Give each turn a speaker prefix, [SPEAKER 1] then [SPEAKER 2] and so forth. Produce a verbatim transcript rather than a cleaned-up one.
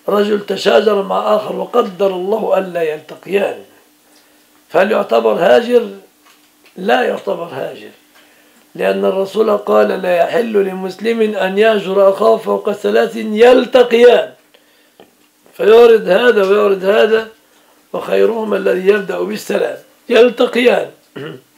[SPEAKER 1] رجل تشاجر مع آخر وقدر الله ألا يلتقيان، فهل يعتبر هاجر؟ لا يعتبر هاجر، لأن الرسول قال لا يحل لمسلم أن يهجر أخاه فوق ثلاث يلتقيان، فيورد هذا ويورد هذا، وخيرهما الذي يبدأ بالسلام. يلتقيان